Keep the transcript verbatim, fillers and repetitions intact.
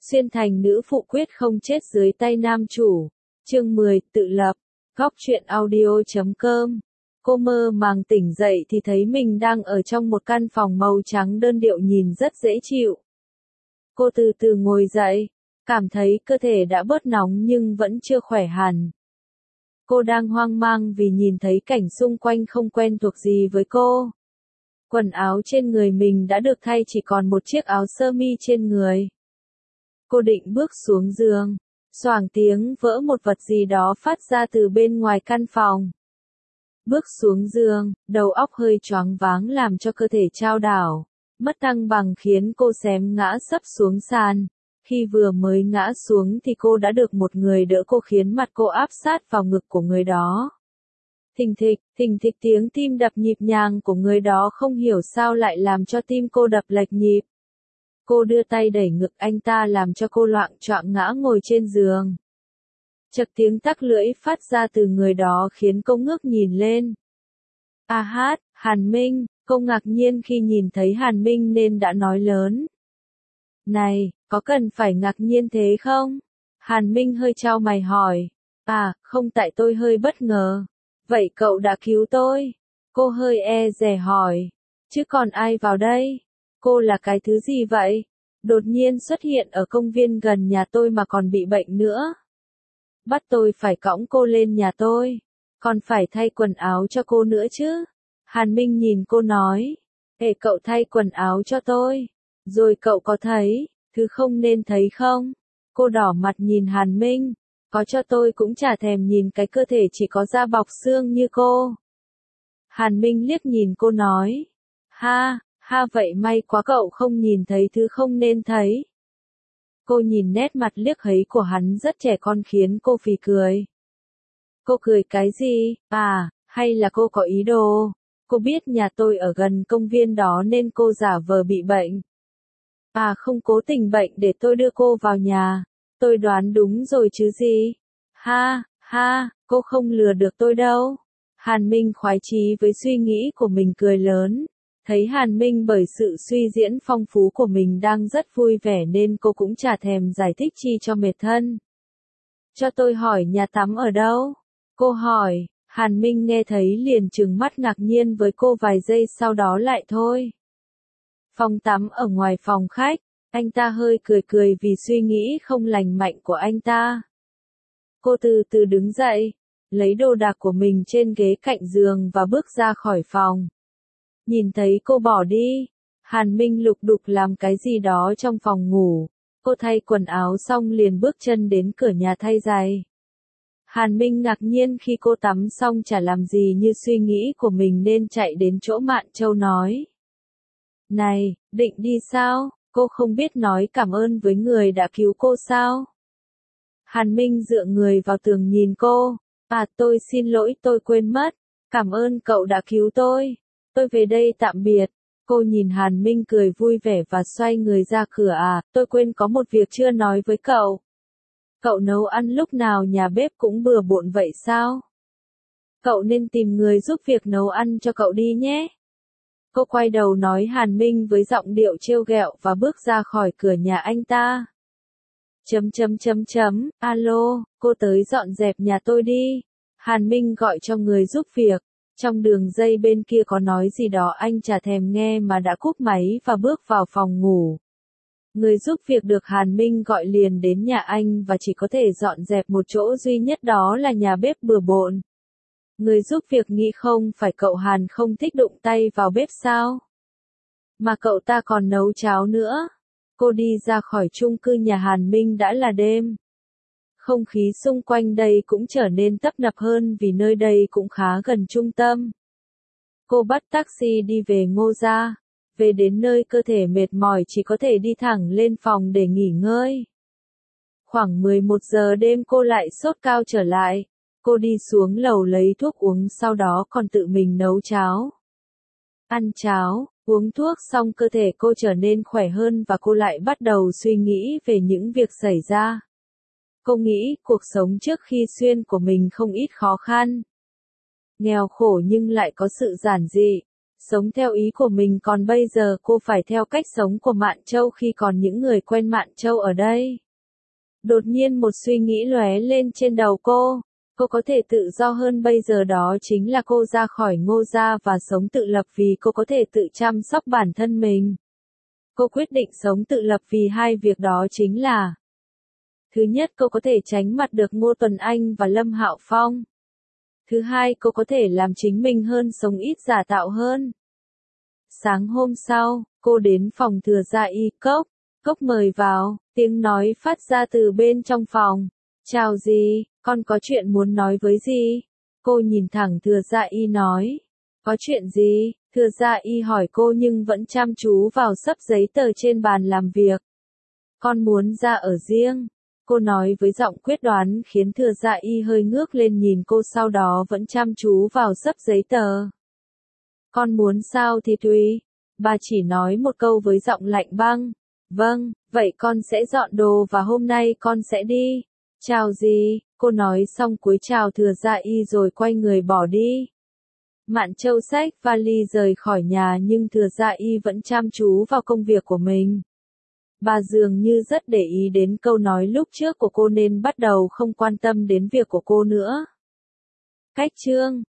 Xuyên thành nữ phụ quyết không chết dưới tay nam chủ. Chương mười, tự lập. Góc truyện audio chấm com. Cô mơ màng tỉnh dậy thì thấy mình đang ở trong một căn phòng màu trắng đơn điệu nhìn rất dễ chịu. Cô từ từ ngồi dậy, cảm thấy cơ thể đã bớt nóng nhưng vẫn chưa khỏe hẳn. Cô đang hoang mang vì nhìn thấy cảnh xung quanh không quen thuộc gì với cô. Quần áo trên người mình đã được thay, chỉ còn một chiếc áo sơ mi trên người. Cô định bước xuống giường, xoảng tiếng vỡ một vật gì đó phát ra từ bên ngoài căn phòng. Bước xuống giường, đầu óc hơi choáng váng làm cho cơ thể chao đảo, mất thăng bằng khiến cô xém ngã sấp xuống sàn. Khi vừa mới ngã xuống thì cô đã được một người đỡ cô khiến mặt cô áp sát vào ngực của người đó. Thình thịch, thình thịch tiếng tim đập nhịp nhàng của người đó không hiểu sao lại làm cho tim cô đập lệch nhịp. Cô đưa tay đẩy ngực anh ta làm cho cô loạng choạng ngã ngồi trên giường. Chật tiếng tắc lưỡi phát ra từ người đó khiến cô ngước nhìn lên. A hát, Hàn Minh, cô ngạc nhiên khi nhìn thấy Hàn Minh nên đã nói lớn. Này, có cần phải ngạc nhiên thế không? Hàn Minh hơi chau mày hỏi. À, không, tại tôi hơi bất ngờ. Vậy cậu đã cứu tôi? Cô hơi e dè hỏi. Chứ còn ai vào đây? Cô là cái thứ gì vậy? Đột nhiên xuất hiện ở công viên gần nhà tôi mà còn bị bệnh nữa. Bắt tôi phải cõng cô lên nhà tôi. Còn phải thay quần áo cho cô nữa chứ. Hàn Minh nhìn cô nói. Ê, cậu thay quần áo cho tôi. Rồi cậu có thấy thứ không nên thấy không? Cô đỏ mặt nhìn Hàn Minh. Có cho tôi cũng chả thèm nhìn cái cơ thể chỉ có da bọc xương như cô. Hàn Minh liếc nhìn cô nói. Ha, ha, vậy may quá cậu không nhìn thấy thứ không nên thấy. Cô nhìn nét mặt liếc ấy của hắn rất trẻ con khiến cô phì cười. Cô cười cái gì? À, hay là cô có ý đồ? Cô biết nhà tôi ở gần công viên đó nên cô giả vờ bị bệnh. À không, cố tình bệnh để tôi đưa cô vào nhà. Tôi đoán đúng rồi chứ gì? Ha, ha, cô không lừa được tôi đâu. Hàn Minh khoái chí với suy nghĩ của mình cười lớn. Thấy Hàn Minh bởi sự suy diễn phong phú của mình đang rất vui vẻ nên cô cũng chả thèm giải thích chi cho mệt thân. Cho tôi hỏi nhà tắm ở đâu? Cô hỏi. Hàn Minh nghe thấy liền trừng mắt ngạc nhiên với cô vài giây sau đó lại thôi. Phòng tắm ở ngoài phòng khách. Anh ta hơi cười cười vì suy nghĩ không lành mạnh của anh ta. Cô từ từ đứng dậy, lấy đồ đạc của mình trên ghế cạnh giường và bước ra khỏi phòng. Nhìn thấy cô bỏ đi, Hàn Minh lục đục làm cái gì đó trong phòng ngủ. Cô thay quần áo xong liền bước chân đến cửa nhà thay giày. Hàn Minh ngạc nhiên khi cô tắm xong chả làm gì như suy nghĩ của mình nên chạy đến chỗ Mạn Châu nói. Này, định đi sao? Cô không biết nói cảm ơn với người đã cứu cô sao? Hàn Minh dựa người vào tường nhìn cô. À, tôi xin lỗi, tôi quên mất. Cảm ơn cậu đã cứu tôi. Tôi về đây tạm biệt. Cô nhìn Hàn Minh cười vui vẻ và xoay người ra cửa. À, tôi quên có một việc chưa nói với cậu. Cậu nấu ăn lúc nào nhà bếp cũng bừa bộn vậy sao? Cậu nên tìm người giúp việc nấu ăn cho cậu đi nhé. Cô quay đầu nói Hàn Minh với giọng điệu trêu ghẹo và bước ra khỏi cửa nhà anh ta. Chấm chấm chấm chấm, alo, cô tới dọn dẹp nhà tôi đi. Hàn Minh gọi cho người giúp việc. Trong đường dây bên kia có nói gì đó anh chả thèm nghe mà đã cúp máy và bước vào phòng ngủ. Người giúp việc được Hàn Minh gọi liền đến nhà anh và chỉ có thể dọn dẹp một chỗ duy nhất, đó là nhà bếp bừa bộn. Người giúp việc nghĩ không phải cậu Hàn không thích đụng tay vào bếp sao? Mà cậu ta còn nấu cháo nữa. Cô đi ra khỏi chung cư nhà Hàn Minh đã là đêm. Không khí xung quanh đây cũng trở nên tấp nập hơn vì nơi đây cũng khá gần trung tâm. Cô bắt taxi đi về Ngô Gia. Về đến nơi cơ thể mệt mỏi chỉ có thể đi thẳng lên phòng để nghỉ ngơi. Khoảng mười một giờ đêm cô lại sốt cao trở lại. Cô đi xuống lầu lấy thuốc uống, sau đó còn tự mình nấu cháo. Ăn cháo, uống thuốc xong cơ thể cô trở nên khỏe hơn và cô lại bắt đầu suy nghĩ về những việc xảy ra. Cô nghĩ cuộc sống trước khi xuyên của mình không ít khó khăn. Nghèo khổ nhưng lại có sự giản dị. sống theo ý của mình, còn bây giờ cô phải theo cách sống của Mạn Châu khi còn những người quen Mạn Châu ở đây. Đột nhiên một suy nghĩ lóe lên trên đầu cô. Cô có thể tự do hơn bây giờ, đó chính là cô ra khỏi Ngô gia và sống tự lập vì cô có thể tự chăm sóc bản thân mình. Cô quyết định sống tự lập vì hai việc đó chính là: thứ nhất, cô có thể tránh mặt được Ngô Tuấn Anh và Lâm Hạo Phong. Thứ hai, cô có thể làm chính mình hơn, sống ít giả tạo hơn. Sáng hôm sau, cô đến phòng Thừa Gia Y. Cốc, Cốc mời vào, tiếng nói phát ra từ bên trong phòng. Chào dì, con có chuyện muốn nói với dì. Cô nhìn thẳng Thừa Gia Y nói. Có chuyện gì? Thừa Gia Y hỏi cô nhưng vẫn chăm chú vào xấp giấy tờ trên bàn làm việc. Con muốn ra ở riêng. Cô nói với giọng quyết đoán khiến Thừa Gia Y hơi ngước lên nhìn cô, sau đó vẫn chăm chú vào xấp giấy tờ. Con muốn sao thì tùy. Bà chỉ nói một câu với giọng lạnh băng. Vâng, vậy con sẽ dọn đồ và hôm nay con sẽ đi. Chào dì, cô nói xong cúi chào Thừa Gia Y rồi quay người bỏ đi. Mạn Châu xách vali rời khỏi nhà nhưng Thừa Gia Y vẫn chăm chú vào công việc của mình. Bà dường như rất để ý đến câu nói lúc trước của cô nên bắt đầu không quan tâm đến việc của cô nữa. Cách chương